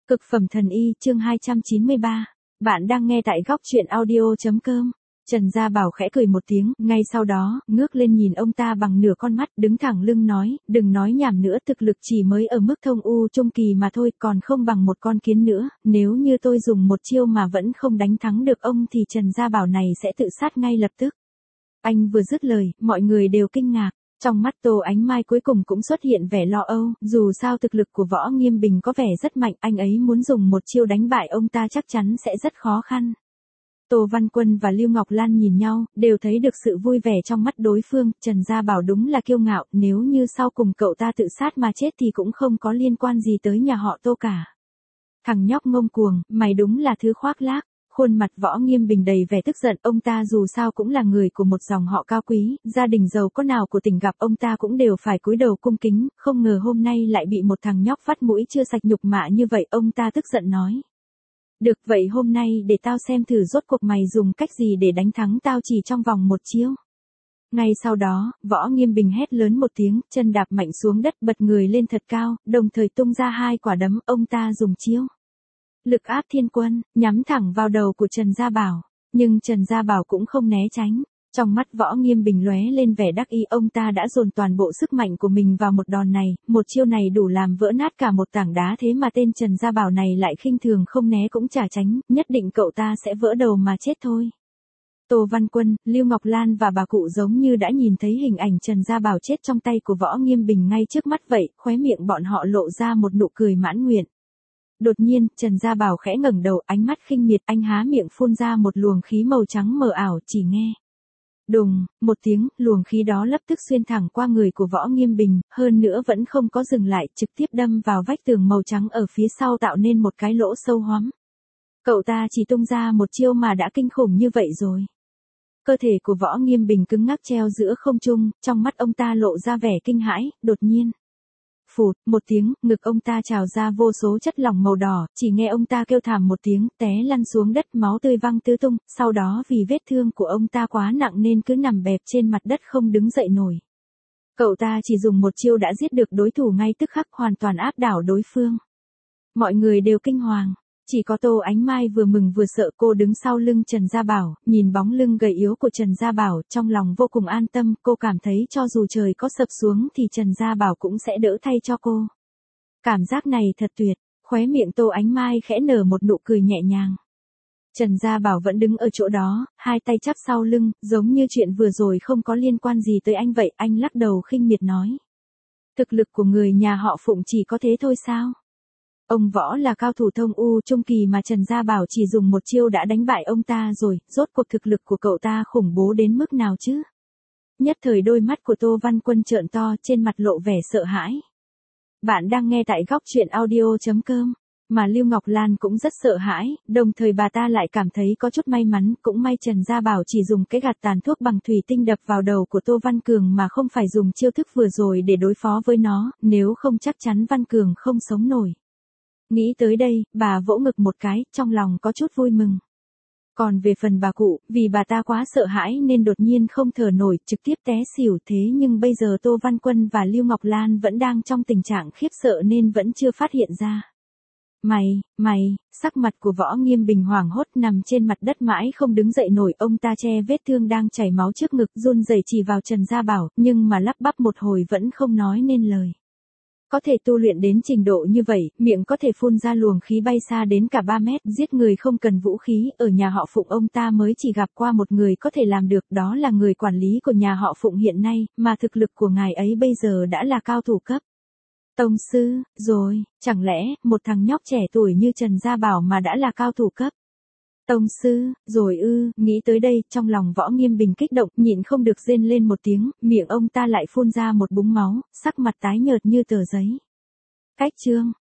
Cực phẩm thần y, chương 293. Bạn đang nghe tại góc truyện audio.com. Trần Gia Bảo khẽ cười một tiếng, ngay sau đó, ngước lên nhìn ông ta bằng nửa con mắt, đứng thẳng lưng nói, đừng nói nhảm nữa, thực lực chỉ mới ở mức thông u trung kỳ mà thôi, còn không bằng một con kiến nữa, nếu như tôi dùng một chiêu mà vẫn không đánh thắng được ông thì Trần Gia Bảo này sẽ tự sát ngay lập tức. Anh vừa dứt lời, mọi người đều kinh ngạc. Trong mắt Tô Ánh Mai cuối cùng cũng xuất hiện vẻ lo âu, dù sao thực lực của Võ Nghiêm Bình có vẻ rất mạnh, anh ấy muốn dùng một chiêu đánh bại ông ta chắc chắn sẽ rất khó khăn. Tô Văn Quân và Lưu Ngọc Lan nhìn nhau, đều thấy được sự vui vẻ trong mắt đối phương, Trần Gia Bảo đúng là kiêu ngạo, nếu như sau cùng cậu ta tự sát mà chết thì cũng không có liên quan gì tới nhà họ Tô cả. Thằng nhóc ngông cuồng, mày đúng là thứ khoác lác. Khuôn mặt Võ Nghiêm Bình đầy vẻ tức giận, ông ta dù sao cũng là người của một dòng họ cao quý, gia đình giàu có nào của tỉnh gặp ông ta cũng đều phải cúi đầu cung kính, không ngờ hôm nay lại bị một thằng nhóc vắt mũi chưa sạch nhục mạ như vậy, ông ta tức giận nói. Được vậy hôm nay để tao xem thử rốt cuộc mày dùng cách gì để đánh thắng tao chỉ trong vòng một chiêu. Ngay sau đó, Võ Nghiêm Bình hét lớn một tiếng, chân đạp mạnh xuống đất bật người lên thật cao, đồng thời tung ra hai quả đấm, ông ta dùng chiêu Lực Áp Thiên Quân, nhắm thẳng vào đầu của Trần Gia Bảo, nhưng Trần Gia Bảo cũng không né tránh. Trong mắt Võ Nghiêm Bình lóe lên vẻ đắc ý, ông ta đã dồn toàn bộ sức mạnh của mình vào một đòn này, một chiêu này đủ làm vỡ nát cả một tảng đá, thế mà tên Trần Gia Bảo này lại khinh thường không né cũng chả tránh, nhất định cậu ta sẽ vỡ đầu mà chết thôi. Tô Văn Quân, Lưu Ngọc Lan và bà cụ giống như đã nhìn thấy hình ảnh Trần Gia Bảo chết trong tay của Võ Nghiêm Bình ngay trước mắt vậy, khóe miệng bọn họ lộ ra một nụ cười mãn nguyện. Đột nhiên, Trần Gia Bảo khẽ ngẩng đầu, ánh mắt khinh miệt, anh há miệng phun ra một luồng khí màu trắng mờ ảo, chỉ nghe đùng, một tiếng, luồng khí đó lập tức xuyên thẳng qua người của Võ Nghiêm Bình, hơn nữa vẫn không có dừng lại, trực tiếp đâm vào vách tường màu trắng ở phía sau tạo nên một cái lỗ sâu hoắm. Cậu ta chỉ tung ra một chiêu mà đã kinh khủng như vậy rồi. Cơ thể của Võ Nghiêm Bình cứng ngắc treo giữa không trung, trong mắt ông ta lộ ra vẻ kinh hãi, đột nhiên. Phụt, một tiếng, ngực ông ta trào ra vô số chất lỏng màu đỏ, chỉ nghe ông ta kêu thảm một tiếng, té lăn xuống đất, máu tươi văng tứ tung, sau đó vì vết thương của ông ta quá nặng nên cứ nằm bẹp trên mặt đất không đứng dậy nổi. Cậu ta chỉ dùng một chiêu đã giết được đối thủ ngay tức khắc, hoàn toàn áp đảo đối phương. Mọi người đều kinh hoàng. Chỉ có Tô Ánh Mai vừa mừng vừa sợ, cô đứng sau lưng Trần Gia Bảo, nhìn bóng lưng gầy yếu của Trần Gia Bảo, trong lòng vô cùng an tâm, cô cảm thấy cho dù trời có sập xuống thì Trần Gia Bảo cũng sẽ đỡ thay cho cô. Cảm giác này thật tuyệt, khóe miệng Tô Ánh Mai khẽ nở một nụ cười nhẹ nhàng. Trần Gia Bảo vẫn đứng ở chỗ đó, hai tay chắp sau lưng, giống như chuyện vừa rồi không có liên quan gì tới anh vậy, anh lắc đầu khinh miệt nói. Thực lực của người nhà họ Phụng chỉ có thế thôi sao? Ông Võ là cao thủ thông u trung kỳ mà Trần Gia Bảo chỉ dùng một chiêu đã đánh bại ông ta rồi, rốt cuộc thực lực của cậu ta khủng bố đến mức nào chứ? Nhất thời đôi mắt của Tô Văn Quân trợn to, trên mặt lộ vẻ sợ hãi. Bạn đang nghe tại góc truyện audio.com, mà Lưu Ngọc Lan cũng rất sợ hãi, đồng thời bà ta lại cảm thấy có chút may mắn, cũng may Trần Gia Bảo chỉ dùng cái gạt tàn thuốc bằng thủy tinh đập vào đầu của Tô Văn Cường mà không phải dùng chiêu thức vừa rồi để đối phó với nó, nếu không chắc chắn Văn Cường không sống nổi. Nghĩ tới đây, bà vỗ ngực một cái, trong lòng có chút vui mừng. Còn về phần bà cụ, vì bà ta quá sợ hãi nên đột nhiên không thở nổi, trực tiếp té xỉu, thế nhưng bây giờ Tô Văn Quân và Lưu Ngọc Lan vẫn đang trong tình trạng khiếp sợ nên vẫn chưa phát hiện ra. Mày, sắc mặt của Võ Nghiêm Bình hoảng hốt nằm trên mặt đất mãi không đứng dậy nổi, ông ta che vết thương đang chảy máu trước ngực, run rẩy chỉ vào Trần Gia Bảo, nhưng mà lắp bắp một hồi vẫn không nói nên lời. Có thể tu luyện đến trình độ như vậy, miệng có thể phun ra luồng khí bay xa đến cả 3 mét, giết người không cần vũ khí, ở nhà họ Phụng ông ta mới chỉ gặp qua một người có thể làm được, đó là người quản lý của nhà họ Phụng hiện nay, mà thực lực của ngài ấy bây giờ đã là cao thủ cấp tông sư, rồi, chẳng lẽ, một thằng nhóc trẻ tuổi như Trần Gia Bảo mà đã là cao thủ cấp tông sư, rồi ư, nghĩ tới đây, trong lòng Võ Nghiêm Bình kích động, nhịn không được rên lên một tiếng, miệng ông ta lại phun ra một búng máu, sắc mặt tái nhợt như tờ giấy. Cách chương